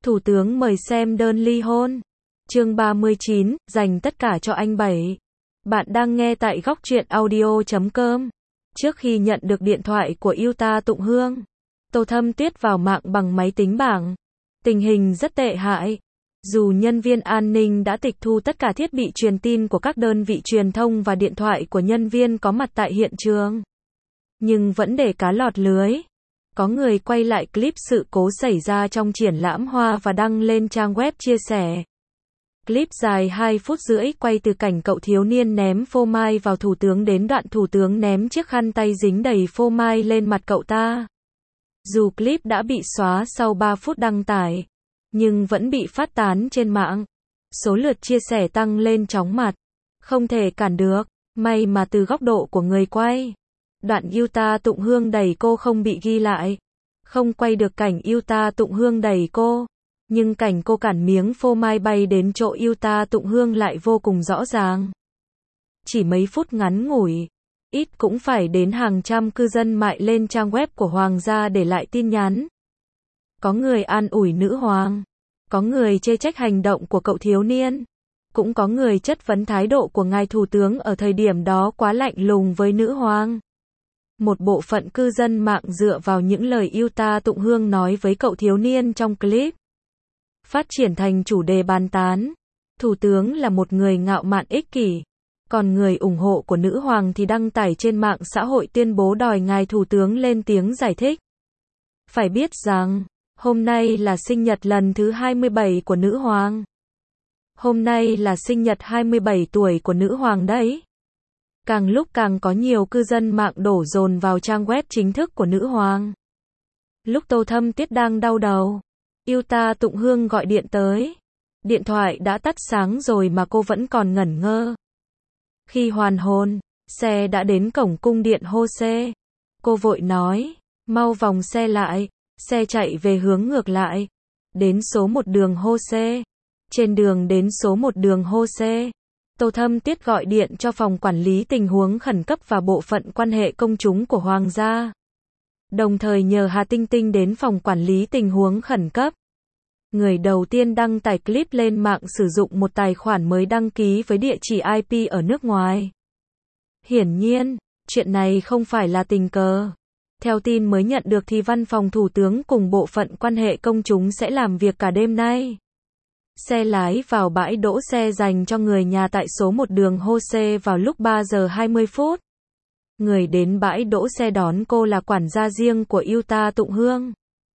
Thủ tướng mời xem đơn ly hôn. Chương 39, dành tất cả cho anh Bảy. Bạn đang nghe tại góc truyện audio.com. Trước khi nhận được điện thoại của Yuta Tụng Hương, Tô Thâm Tuyết vào mạng bằng máy tính bảng. Tình hình rất tệ hại. Dù nhân viên an ninh đã tịch thu tất cả thiết bị truyền tin của các đơn vị truyền thông và điện thoại của nhân viên có mặt tại hiện trường, nhưng vẫn để cá lọt lưới. Có người quay lại clip sự cố xảy ra trong triển lãm hoa và đăng lên trang web chia sẻ. Clip dài 2 phút rưỡi quay từ cảnh cậu thiếu niên ném phô mai vào thủ tướng đến đoạn thủ tướng ném chiếc khăn tay dính đầy phô mai lên mặt cậu ta. Dù clip đã bị xóa sau 3 phút đăng tải, nhưng vẫn bị phát tán trên mạng. Số lượt chia sẻ tăng lên chóng mặt. Không thể cản được. May mà từ góc độ của người quay, đoạn Yuta Tụng Hương đẩy cô không bị ghi lại. Không quay được cảnh Yuta Tụng Hương đẩy cô, nhưng cảnh cô cản miếng phô mai bay đến chỗ Yuta Tụng Hương lại vô cùng rõ ràng. Chỉ mấy phút ngắn ngủi, ít cũng phải đến hàng trăm cư dân mại lên trang web của Hoàng gia để lại tin nhắn. Có người an ủi nữ hoàng, có người chê trách hành động của cậu thiếu niên, cũng có người chất vấn thái độ của ngài thủ tướng ở thời điểm đó quá lạnh lùng với nữ hoàng. Một bộ phận cư dân mạng dựa vào những lời Yuta Tụng Hương nói với cậu thiếu niên trong clip, phát triển thành chủ đề bàn tán. Thủ tướng là một người ngạo mạn ích kỷ, còn người ủng hộ của nữ hoàng thì đăng tải trên mạng xã hội tuyên bố đòi ngài thủ tướng lên tiếng giải thích. Phải biết rằng, hôm nay là sinh nhật lần thứ 27 của nữ hoàng. Hôm nay là sinh nhật 27 tuổi của nữ hoàng đấy. Càng lúc càng có nhiều cư dân mạng đổ dồn vào trang web chính thức của nữ hoàng. Lúc Tô Thâm Tuyết đang đau đầu, Yuta Tụng Hương gọi điện tới. Điện thoại đã tắt sáng rồi mà cô vẫn còn ngẩn ngơ. Khi hoàn hồn, xe đã đến cổng cung điện Hose. Cô vội nói, mau vòng xe lại. Xe chạy về hướng ngược lại. Đến số 1 đường Hose. Trên đường đến số 1 đường Hose, Tô Thâm Tuyết gọi điện cho phòng quản lý tình huống khẩn cấp và bộ phận quan hệ công chúng của Hoàng gia. Đồng thời nhờ Hà Tinh Tinh đến phòng quản lý tình huống khẩn cấp. Người đầu tiên đăng tải clip lên mạng sử dụng một tài khoản mới đăng ký với địa chỉ IP ở nước ngoài. Hiển nhiên, chuyện này không phải là tình cờ. Theo tin mới nhận được thì văn phòng thủ tướng cùng bộ phận quan hệ công chúng sẽ làm việc cả đêm nay. Xe lái vào bãi đỗ xe dành cho người nhà tại số 1 đường Hose vào lúc 3 giờ 20 phút. Người đến bãi đỗ xe đón cô là quản gia riêng của Yuta Tụng Hương,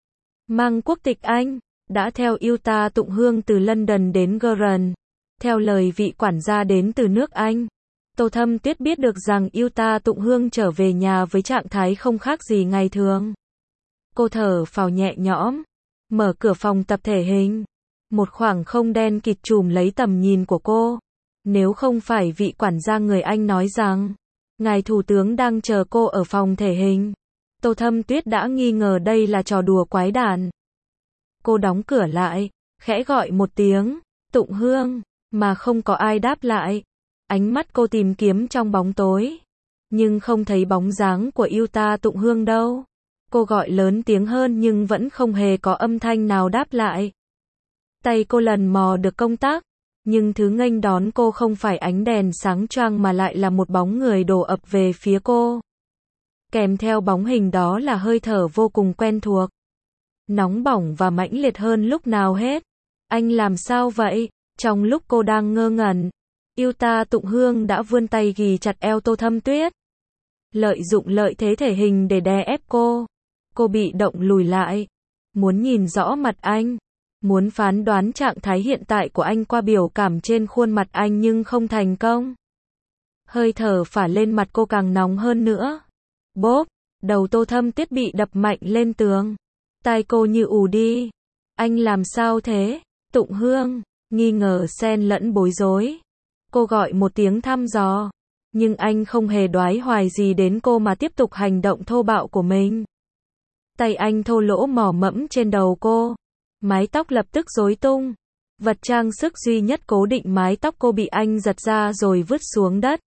mang quốc tịch Anh, đã theo Yuta Tụng Hương từ London đến Guernsey. Theo lời vị quản gia đến từ nước Anh, Tô Thâm Tuyết biết được rằng Yuta Tụng Hương trở về nhà với trạng thái không khác gì ngày thường. Cô thở phào nhẹ nhõm, mở cửa phòng tập thể hình. Một khoảng không đen kịt trùm lấy tầm nhìn của cô. Nếu không phải vị quản gia người Anh nói rằng ngài thủ tướng đang chờ cô ở phòng thể hình, Tô Thâm Tuyết đã nghi ngờ đây là trò đùa quái đản. Cô đóng cửa lại, khẽ gọi một tiếng, Tụng Hương, mà không có ai đáp lại. Ánh mắt cô tìm kiếm trong bóng tối, nhưng không thấy bóng dáng của Yuta Tụng Hương đâu. Cô gọi lớn tiếng hơn nhưng vẫn không hề có âm thanh nào đáp lại. Tay cô lần mò được công tắc, nhưng thứ nghênh đón cô không phải ánh đèn sáng choang mà lại là một bóng người đổ ập về phía cô. Kèm theo bóng hình đó là hơi thở vô cùng quen thuộc, nóng bỏng và mãnh liệt hơn lúc nào hết. Anh làm sao vậy? Trong lúc cô đang ngơ ngẩn, Yuta Tụng Hương đã vươn tay ghì chặt eo Tô Thâm Tuyết, lợi dụng lợi thế thể hình để đè ép cô. Cô bị động lùi lại, muốn nhìn rõ mặt anh, muốn phán đoán trạng thái hiện tại của anh qua biểu cảm trên khuôn mặt anh nhưng không thành công. Hơi thở phả lên mặt cô càng nóng hơn nữa. Bốp, đầu Tô Thâm Tuyết bị đập mạnh lên tường. Tai cô như ù đi. Anh làm sao thế? Tụng Hương, nghi ngờ xen lẫn bối rối. Cô gọi một tiếng thăm dò, nhưng anh không hề đoái hoài gì đến cô mà tiếp tục hành động thô bạo của mình. Tay anh thô lỗ mò mẫm trên đầu cô. Mái tóc lập tức rối tung. Vật trang sức duy nhất cố định mái tóc cô bị anh giật ra rồi vứt xuống đất.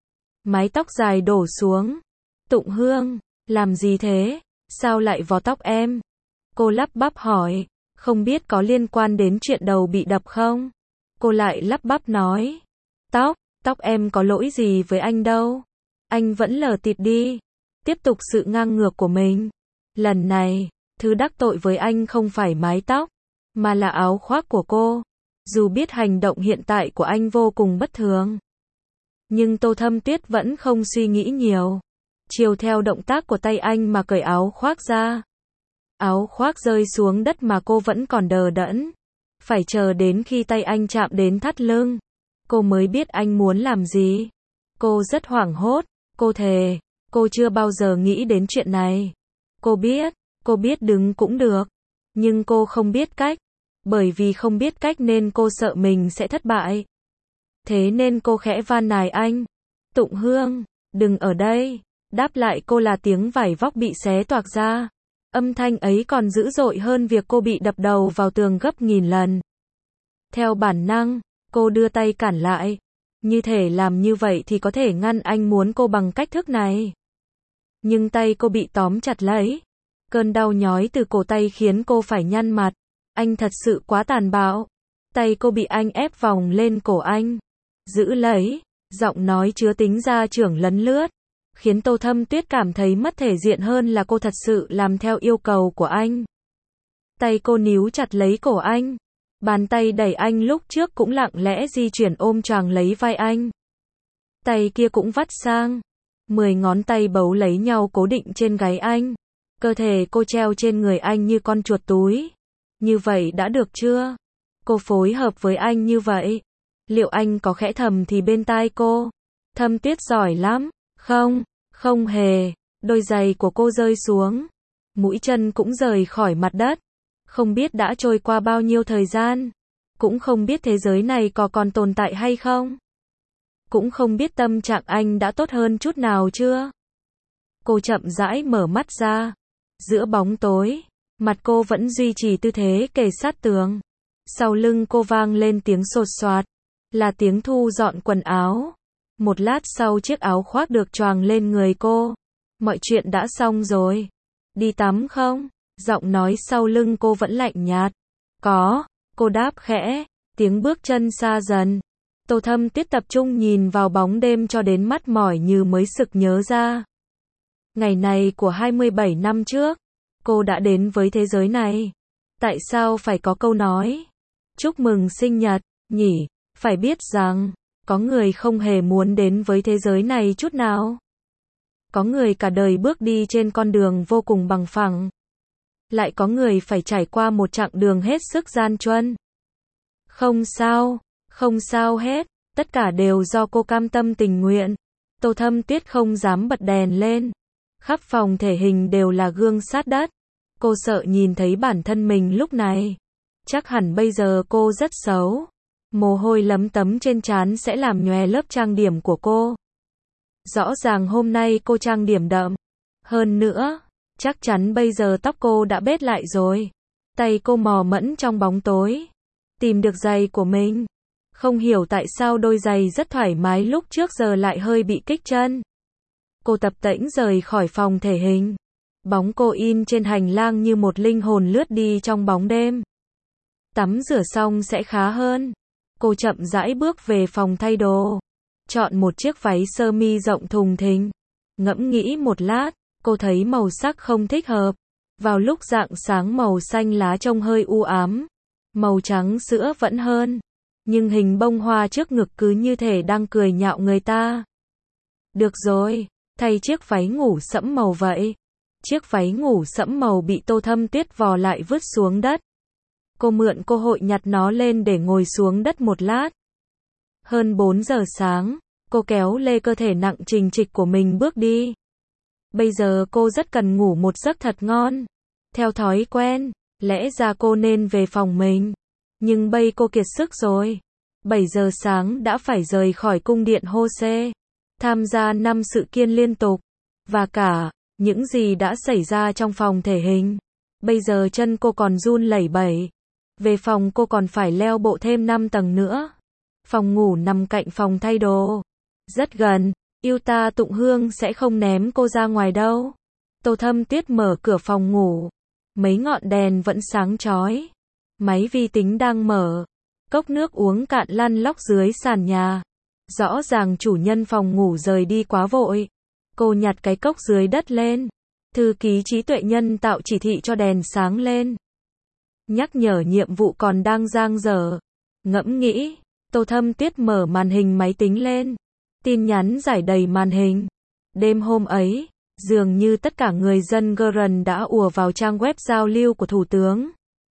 Mái tóc dài đổ xuống. Tụng Hương, làm gì thế? Sao lại vò tóc em? Cô lắp bắp hỏi. Không biết có liên quan đến chuyện đầu bị đập không? Cô lại lắp bắp nói. Tóc em có lỗi gì với anh đâu. Anh vẫn lờ tịt đi. Tiếp tục sự ngang ngược của mình. Lần này, thứ đắc tội với anh không phải mái tóc, mà là áo khoác của cô. Dù biết hành động hiện tại của anh vô cùng bất thường, nhưng Tô Thâm Tuyết vẫn không suy nghĩ nhiều. Chiều theo động tác của tay anh mà cởi áo khoác ra. Áo khoác rơi xuống đất mà cô vẫn còn đờ đẫn. Phải chờ đến khi tay anh chạm đến thắt lưng, cô mới biết anh muốn làm gì. Cô rất hoảng hốt. Cô thề, cô chưa bao giờ nghĩ đến chuyện này. Cô biết đứng cũng được. Nhưng cô không biết cách. Bởi vì không biết cách nên cô sợ mình sẽ thất bại. Thế nên cô khẽ van nài anh. Tụng Hương, đừng ở đây. Đáp lại cô là tiếng vải vóc bị xé toạc ra. Âm thanh ấy còn dữ dội hơn việc cô bị đập đầu vào tường gấp nghìn lần. Theo bản năng, cô đưa tay cản lại. Như thể làm như vậy thì có thể ngăn anh muốn cô bằng cách thức này. Nhưng tay cô bị tóm chặt lấy. Cơn đau nhói từ cổ tay khiến cô phải nhăn mặt. Anh thật sự quá tàn bạo. Tay cô bị anh ép vòng lên cổ anh. Giữ lấy. Giọng nói chứa tính gia trưởng lấn lướt. Khiến Tô Thâm Tuyết cảm thấy mất thể diện hơn là cô thật sự làm theo yêu cầu của anh. Tay cô níu chặt lấy cổ anh. Bàn tay đẩy anh lúc trước cũng lặng lẽ di chuyển ôm choàng lấy vai anh. Tay kia cũng vắt sang. 10 ngón tay bấu lấy nhau cố định trên gáy anh. Cơ thể cô treo trên người anh như con chuột túi. Như vậy đã được chưa? Cô phối hợp với anh như vậy. Liệu anh có khẽ thầm thì bên tai cô? Thâm Tuyết giỏi lắm. Không hề. Đôi giày của cô rơi xuống. Mũi chân cũng rời khỏi mặt đất. Không biết đã trôi qua bao nhiêu thời gian. Cũng không biết thế giới này có còn tồn tại hay không. Cũng không biết tâm trạng anh đã tốt hơn chút nào chưa. Cô chậm rãi mở mắt ra. Giữa bóng tối, mặt cô vẫn duy trì tư thế kề sát tường. Sau lưng cô vang lên tiếng sột soạt. Là tiếng thu dọn quần áo. Một lát sau chiếc áo khoác được choàng lên người cô. Mọi chuyện đã xong rồi. Đi tắm không? Giọng nói sau lưng cô vẫn lạnh nhạt. Có, cô đáp khẽ. Tiếng bước chân xa dần. Tô Thâm Tuyết tập trung nhìn vào bóng đêm cho đến mắt mỏi như mới sực nhớ ra. Ngày này của 27 năm trước, cô đã đến với thế giới này. Tại sao phải có câu nói chúc mừng sinh nhật, nhỉ? Phải biết rằng, có người không hề muốn đến với thế giới này chút nào. Có người cả đời bước đi trên con đường vô cùng bằng phẳng. Lại có người phải trải qua một chặng đường hết sức gian truân. Không sao hết, tất cả đều do cô cam tâm tình nguyện. Tô Thâm Tuyết không dám bật đèn lên. Khắp phòng thể hình đều là gương sát đất. Cô sợ nhìn thấy bản thân mình lúc này. Chắc hẳn bây giờ cô rất xấu. Mồ hôi lấm tấm trên trán sẽ làm nhòe lớp trang điểm của cô. Rõ ràng hôm nay cô trang điểm đậm. Hơn nữa, chắc chắn bây giờ tóc cô đã bết lại rồi. Tay cô mò mẫm trong bóng tối. Tìm được giày của mình. Không hiểu tại sao đôi giày rất thoải mái lúc trước giờ lại hơi bị kích chân. Cô tập tễnh rời khỏi phòng thể hình. Bóng cô in trên hành lang như một linh hồn lướt đi trong bóng đêm. Tắm rửa xong sẽ khá hơn. Cô chậm rãi bước về phòng thay đồ. Chọn một chiếc váy sơ mi rộng thùng thình. Ngẫm nghĩ một lát, cô thấy màu sắc không thích hợp. Vào lúc rạng sáng màu xanh lá trông hơi u ám. Màu trắng sữa vẫn hơn. Nhưng hình bông hoa trước ngực cứ như thể đang cười nhạo người ta. Được rồi, thay chiếc váy ngủ sẫm màu vậy. Chiếc váy ngủ sẫm màu bị Tô Thâm Tuyết vò lại vứt xuống đất. Cô mượn cơ hội nhặt nó lên để ngồi xuống đất một lát. Hơn 4 giờ sáng, cô kéo lê cơ thể nặng trình trịch của mình bước đi. Bây giờ cô rất cần ngủ một giấc thật ngon. Theo thói quen, lẽ ra cô nên về phòng mình. Nhưng bây cô kiệt sức rồi. 7 giờ sáng đã phải rời khỏi cung điện Hô-xê. Tham gia 5 sự kiện liên tục. Và cả, những gì đã xảy ra trong phòng thể hình. Bây giờ chân cô còn run lẩy bẩy. Về phòng cô còn phải leo bộ thêm 5 tầng nữa. Phòng ngủ nằm cạnh phòng thay đồ. Rất gần, Yuta Tụng Hương sẽ không ném cô ra ngoài đâu. Tô Thâm Tuyết mở cửa phòng ngủ. Mấy ngọn đèn vẫn sáng chói. Máy vi tính đang mở. Cốc nước uống cạn lăn lóc dưới sàn nhà. Rõ ràng chủ nhân phòng ngủ rời đi quá vội. Cô nhặt cái cốc dưới đất lên. Thư ký trí tuệ nhân tạo chỉ thị cho đèn sáng lên. Nhắc nhở nhiệm vụ còn đang dang dở. Ngẫm nghĩ, Tô Thâm Tuyết mở màn hình máy tính lên. Tin nhắn rải đầy màn hình. Đêm hôm ấy, dường như tất cả người dân Geren đã ùa vào trang web giao lưu của Thủ tướng.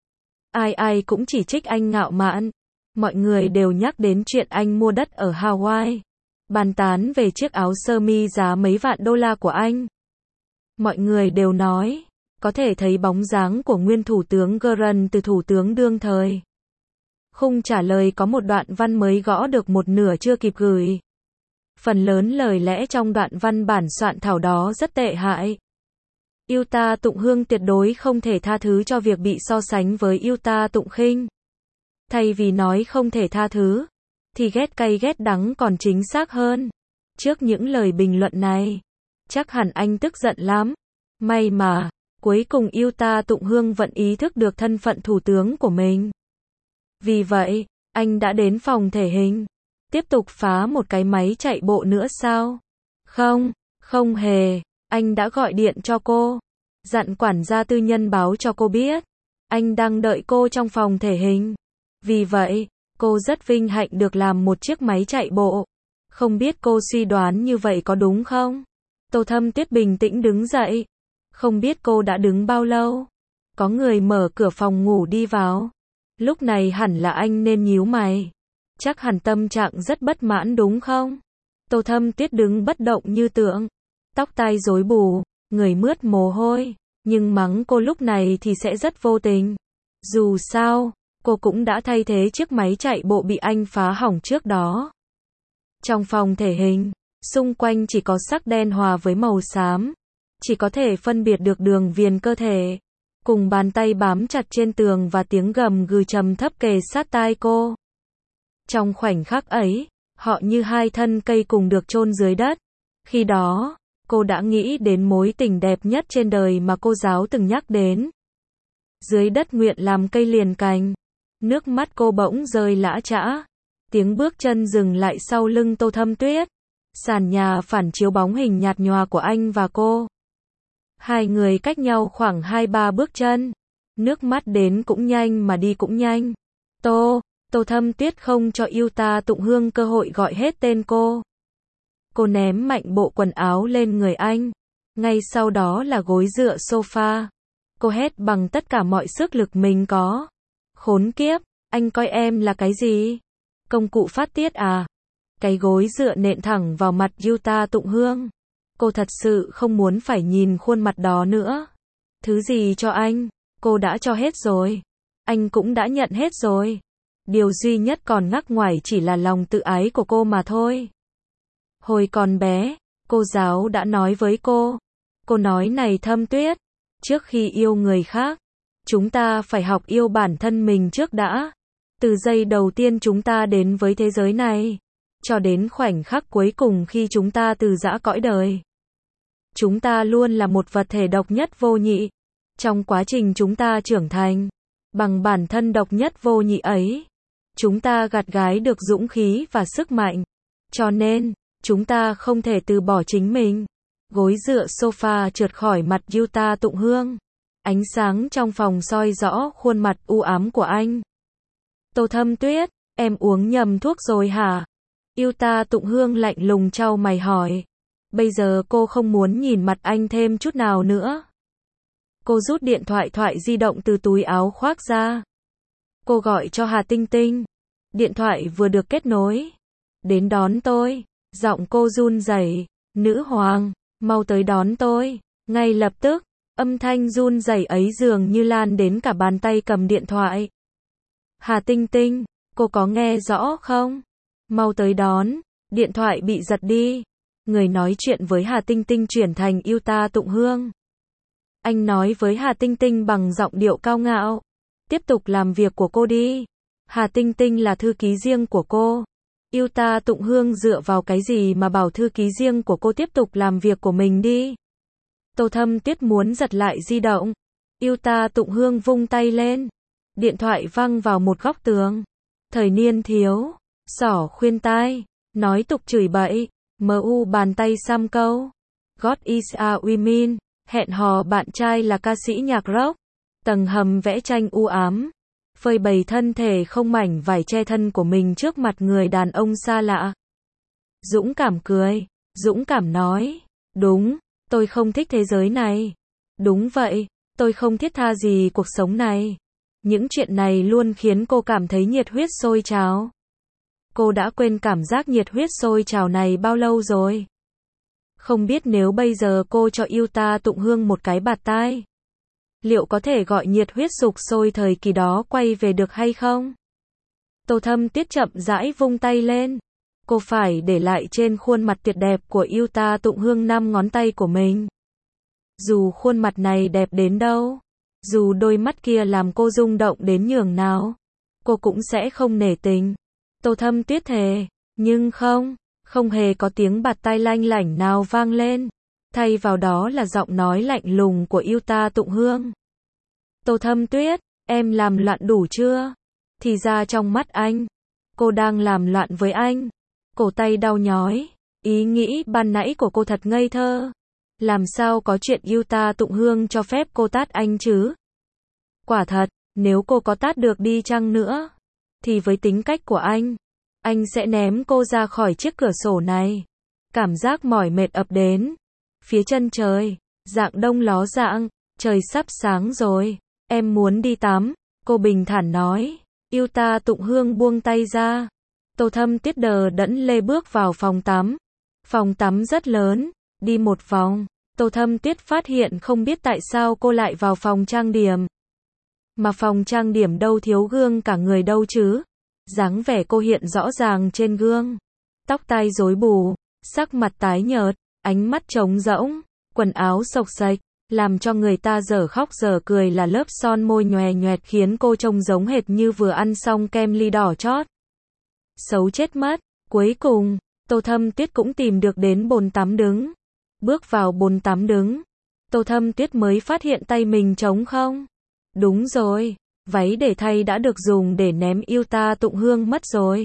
Ai ai cũng chỉ trích anh ngạo mạn. Mọi người đều nhắc đến chuyện anh mua đất ở Hawaii. Bàn tán về chiếc áo sơ mi giá mấy vạn đô la của anh. Mọi người đều nói, có thể thấy bóng dáng của nguyên thủ tướng Geren từ thủ tướng đương thời. Khung trả lời có một đoạn văn mới gõ được một nửa chưa kịp gửi. Phần lớn lời lẽ trong đoạn văn bản soạn thảo đó rất tệ hại. Yuta Tụng Hương tuyệt đối không thể tha thứ cho việc bị so sánh với Yuta Tụng Khinh. Thay vì nói không thể tha thứ, thì ghét cay ghét đắng còn chính xác hơn. Trước những lời bình luận này, chắc hẳn anh tức giận lắm. May mà, cuối cùng Yuta Tụng Hương vẫn ý thức được thân phận thủ tướng của mình. Vì vậy, anh đã đến phòng thể hình. Tiếp tục phá một cái máy chạy bộ nữa sao? Không, không hề. Anh đã gọi điện cho cô. Dặn quản gia tư nhân báo cho cô biết. Anh đang đợi cô trong phòng thể hình. Vì vậy, cô rất vinh hạnh được làm một chiếc máy chạy bộ. Không biết cô suy đoán như vậy có đúng không? Tô Thâm Tuyết bình tĩnh đứng dậy. Không biết cô đã đứng bao lâu. Có người mở cửa phòng ngủ đi vào. Lúc này hẳn là anh nên nhíu mày. Chắc hẳn tâm trạng rất bất mãn đúng không? Tô Thâm Tuyết đứng bất động như tượng. Tóc tai rối bù, người mướt mồ hôi. Nhưng mắng cô lúc này thì sẽ rất vô tình. Dù sao, cô cũng đã thay thế chiếc máy chạy bộ bị anh phá hỏng trước đó. Trong phòng thể hình, xung quanh chỉ có sắc đen hòa với màu xám. Chỉ có thể phân biệt được đường viền cơ thể. Cùng bàn tay bám chặt trên tường và tiếng gầm gừ trầm thấp kề sát tai cô. Trong khoảnh khắc ấy, họ như hai thân cây cùng được chôn dưới đất. Khi đó, cô đã nghĩ đến mối tình đẹp nhất trên đời mà cô giáo từng nhắc đến. Dưới đất nguyện làm cây liền cành. Nước mắt cô bỗng rơi lã chã. Tiếng bước chân dừng lại sau lưng Tô Thâm Tuyết. Sàn nhà phản chiếu bóng hình nhạt nhòa của anh và cô. Hai người cách nhau khoảng 2-3 bước chân. Nước mắt đến cũng nhanh mà đi cũng nhanh. Tô Thâm Tuyết không cho Yuta Tụng Hương cơ hội gọi hết tên cô. Cô ném mạnh bộ quần áo lên người anh. Ngay sau đó là gối dựa sofa. Cô hét bằng tất cả mọi sức lực mình có. Khốn kiếp, anh coi em là cái gì? Công cụ phát tiết à? Cái gối dựa nện thẳng vào mặt Yuta Tụng Hương. Cô thật sự không muốn phải nhìn khuôn mặt đó nữa. Thứ gì cho anh, cô đã cho hết rồi. Anh cũng đã nhận hết rồi. Điều duy nhất còn ngắc ngoài chỉ là lòng tự ái của cô mà thôi. Hồi còn bé, cô giáo đã nói với cô. Cô nói này Thâm Tuyết, trước khi yêu người khác, chúng ta phải học yêu bản thân mình trước đã. Từ giây đầu tiên chúng ta đến với thế giới này, cho đến khoảnh khắc cuối cùng khi chúng ta từ giã cõi đời. Chúng ta luôn là một vật thể độc nhất vô nhị. Trong quá trình chúng ta trưởng thành, bằng bản thân độc nhất vô nhị ấy, chúng ta gặt hái được dũng khí và sức mạnh. Cho nên, chúng ta không thể từ bỏ chính mình. Gối dựa sofa trượt khỏi mặt Yuta Tụng Hương. Ánh sáng trong phòng soi rõ khuôn mặt u ám của anh. Tô Thâm Tuyết, em uống nhầm thuốc rồi hả? Yuta Tụng Hương lạnh lùng chau mày hỏi. Bây giờ cô không muốn nhìn mặt anh thêm chút nào nữa. Cô rút điện thoại di động từ túi áo khoác ra. Cô gọi cho Hà Tinh Tinh. Điện thoại vừa được kết nối. Đến đón tôi. Giọng cô run rẩy. Nữ hoàng, mau tới đón tôi. Ngay lập tức, âm thanh run rẩy ấy dường như lan đến cả bàn tay cầm điện thoại. Hà Tinh Tinh, cô có nghe rõ không? Mau tới đón. Điện thoại bị giật đi. Người nói chuyện với Hà Tinh Tinh chuyển thành Yuta Tụng Hương. Anh nói với Hà Tinh Tinh bằng giọng điệu cao ngạo. Tiếp tục làm việc của cô đi. Hà Tinh Tinh là thư ký riêng của cô. Yuta Tụng Hương dựa vào cái gì mà bảo thư ký riêng của cô tiếp tục làm việc của mình đi. Tô Thâm Tuyết muốn giật lại di động. Yuta Tụng Hương vung tay lên. Điện thoại văng vào một góc tường. Thời niên thiếu, xỏ khuyên tai, nói tục chửi bậy, mu bàn tay xăm câu. God is a woman, hẹn hò bạn trai là ca sĩ nhạc rock. Tầng hầm vẽ tranh u ám, phơi bày thân thể không mảnh vải che thân của mình trước mặt người đàn ông xa lạ. Dũng cảm cười, dũng cảm nói, đúng, tôi không thích thế giới này. Đúng vậy, tôi không thiết tha gì cuộc sống này. Những chuyện này luôn khiến cô cảm thấy nhiệt huyết sôi trào. Cô đã quên cảm giác nhiệt huyết sôi trào này bao lâu rồi. Không biết nếu bây giờ cô cho Yuta Tụng Hương một cái bạt tai, liệu có thể gọi nhiệt huyết sục sôi thời kỳ đó quay về được hay không? Tô Thâm Tuyết chậm rãi vung tay lên. Cô phải để lại trên khuôn mặt tuyệt đẹp của Yuta Tụng Hương 5 ngón tay của mình. Dù khuôn mặt này đẹp đến đâu, dù đôi mắt kia làm cô rung động đến nhường nào, cô cũng sẽ không nể tình. Tô Thâm Tuyết thề, nhưng không hề có tiếng bạt tai lanh lảnh nào vang lên. Thay vào đó là giọng nói lạnh lùng của Yuta Tụng Hương. Tô Thâm Tuyết, em làm loạn đủ chưa? Thì ra trong mắt anh, cô đang làm loạn với anh. Cổ tay đau nhói, ý nghĩ ban nãy của cô thật ngây thơ. Làm sao có chuyện Yuta Tụng Hương cho phép cô tát anh chứ? Quả thật, nếu cô có tát được đi chăng nữa, thì với tính cách của anh sẽ ném cô ra khỏi chiếc cửa sổ này. Cảm giác mỏi mệt ập đến. Phía chân trời, dạng đông ló dạng, trời sắp sáng rồi, em muốn đi tắm, cô bình thản nói. Yuta Tụng Hương buông tay ra. Tô Thâm Tuyết đờ đẫn lê bước vào phòng tắm. Phòng tắm rất lớn, đi một vòng, Tô Thâm Tuyết phát hiện không biết tại sao cô lại vào phòng trang điểm. Mà phòng trang điểm đâu thiếu gương cả người đâu chứ. Dáng vẻ cô hiện rõ ràng trên gương. Tóc tai rối bù, sắc mặt tái nhợt, ánh mắt trống rỗng, quần áo xộc xệch, làm cho người ta dở khóc dở cười là lớp son môi nhòe nhoẹt khiến cô trông giống hệt như vừa ăn xong kem ly đỏ chót. Xấu chết mất. Cuối cùng, Tô Thâm Tuyết cũng tìm được đến bồn tắm đứng. Bước vào bồn tắm đứng, Tô Thâm Tuyết mới phát hiện tay mình trống không. Đúng rồi, váy để thay đã được dùng để ném Yuta Tụng Hương mất rồi.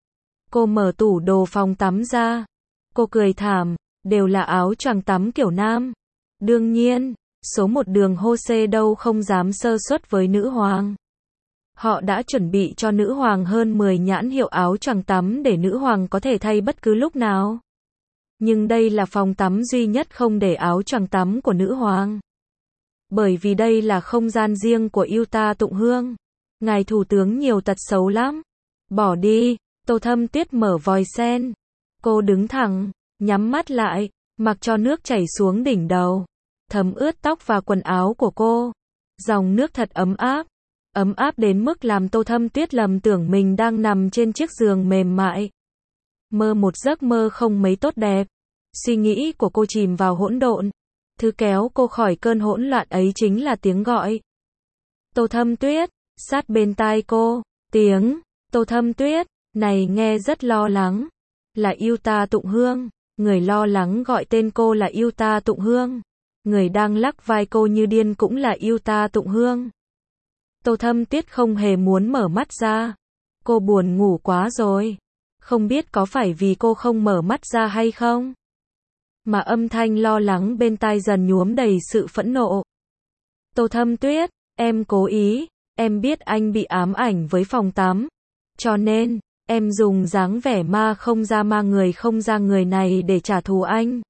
Cô mở tủ đồ phòng tắm ra. Cô cười thảm, đều là áo choàng tắm kiểu nam. Đương nhiên, số một đường Hose đâu không dám sơ suất với nữ hoàng. Họ đã chuẩn bị cho nữ hoàng hơn 10 nhãn hiệu áo choàng tắm để nữ hoàng có thể thay bất cứ lúc nào. Nhưng đây là phòng tắm duy nhất không để áo choàng tắm của nữ hoàng. Bởi vì đây là không gian riêng của Yuta Tụng Hương. Ngài thủ tướng nhiều tật xấu lắm. Bỏ đi, Tô Thâm Tuyết mở vòi sen. Cô đứng thẳng, nhắm mắt lại, mặc cho nước chảy xuống đỉnh đầu, thấm ướt tóc và quần áo của cô. Dòng nước thật ấm áp đến mức làm Tô Thâm Tuyết lầm tưởng mình đang nằm trên chiếc giường mềm mại. Mơ một giấc mơ không mấy tốt đẹp. Suy nghĩ của cô chìm vào hỗn độn. Thứ kéo cô khỏi cơn hỗn loạn ấy chính là tiếng gọi. Tô Thâm Tuyết, sát bên tai cô, tiếng Tô Thâm Tuyết này nghe rất lo lắng. Là Yuta Tụng Hương. Người lo lắng gọi tên cô là Yuta Tụng Hương. Người đang lắc vai cô như điên cũng là Yuta Tụng Hương. Tô Thâm Tuyết không hề muốn mở mắt ra. Cô buồn ngủ quá rồi. Không biết có phải vì cô không mở mắt ra hay không? Mà âm thanh lo lắng bên tai dần nhuốm đầy sự phẫn nộ. Tô Thâm Tuyết, em cố ý, em biết anh bị ám ảnh với phòng tắm. Cho nên, em dùng dáng vẻ ma người không ra người này để trả thù anh.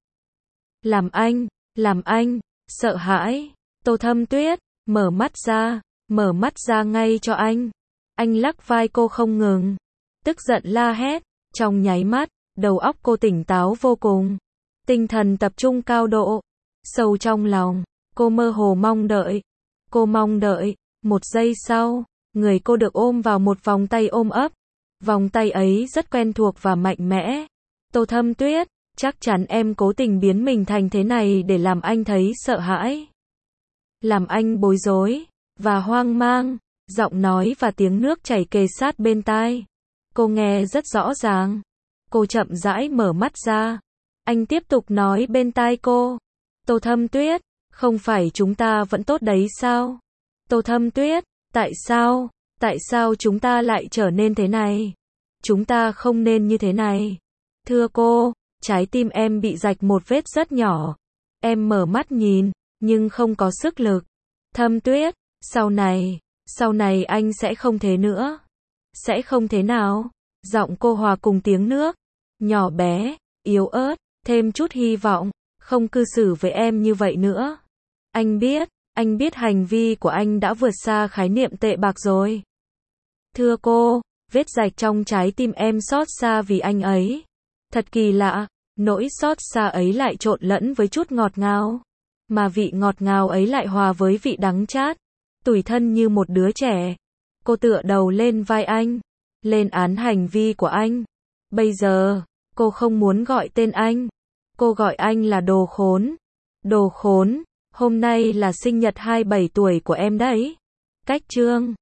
Làm anh, sợ hãi. Tô Thâm Tuyết, mở mắt ra ngay cho anh. Anh lắc vai cô không ngừng. Tức giận la hét, trong nháy mắt, đầu óc cô tỉnh táo vô cùng. Tinh thần tập trung cao độ. Sâu trong lòng, cô mơ hồ mong đợi. Một giây sau, người cô được ôm vào một vòng tay ôm ấp. Vòng tay ấy rất quen thuộc và mạnh mẽ. Tô Thâm Tuyết, chắc chắn em cố tình biến mình thành thế này để làm anh thấy sợ hãi. Làm anh bối rối và hoang mang. Giọng nói và tiếng nước chảy kề sát bên tai. Cô nghe rất rõ ràng. Cô chậm rãi mở mắt ra. Anh tiếp tục nói bên tai cô. Tô Thâm Tuyết, không phải chúng ta vẫn tốt đấy sao? Tô Thâm Tuyết, Tại sao? Tại sao chúng ta lại trở nên thế này? Chúng ta không nên như thế này. Thưa cô, trái tim em bị rạch một vết rất nhỏ. Em mở mắt nhìn, nhưng không có sức lực. Thâm Tuyết, sau này anh sẽ không thế nữa. Sẽ không thế nào? Giọng cô hòa cùng tiếng nước. Nhỏ bé, yếu ớt, thêm chút hy vọng. Không cư xử với em như vậy nữa. Anh biết hành vi của anh đã vượt xa khái niệm tệ bạc rồi. Thưa cô, vết rạch trong trái tim em xót xa vì anh ấy. Thật kỳ lạ, nỗi xót xa ấy lại trộn lẫn với chút ngọt ngào. Mà vị ngọt ngào ấy lại hòa với vị đắng chát. Tủi thân như một đứa trẻ. Cô tựa đầu lên vai anh, lên án hành vi của anh. Bây giờ, cô không muốn gọi tên anh. Cô gọi anh là đồ khốn. Đồ khốn, hôm nay là sinh nhật 27 tuổi của em đấy. Cách chương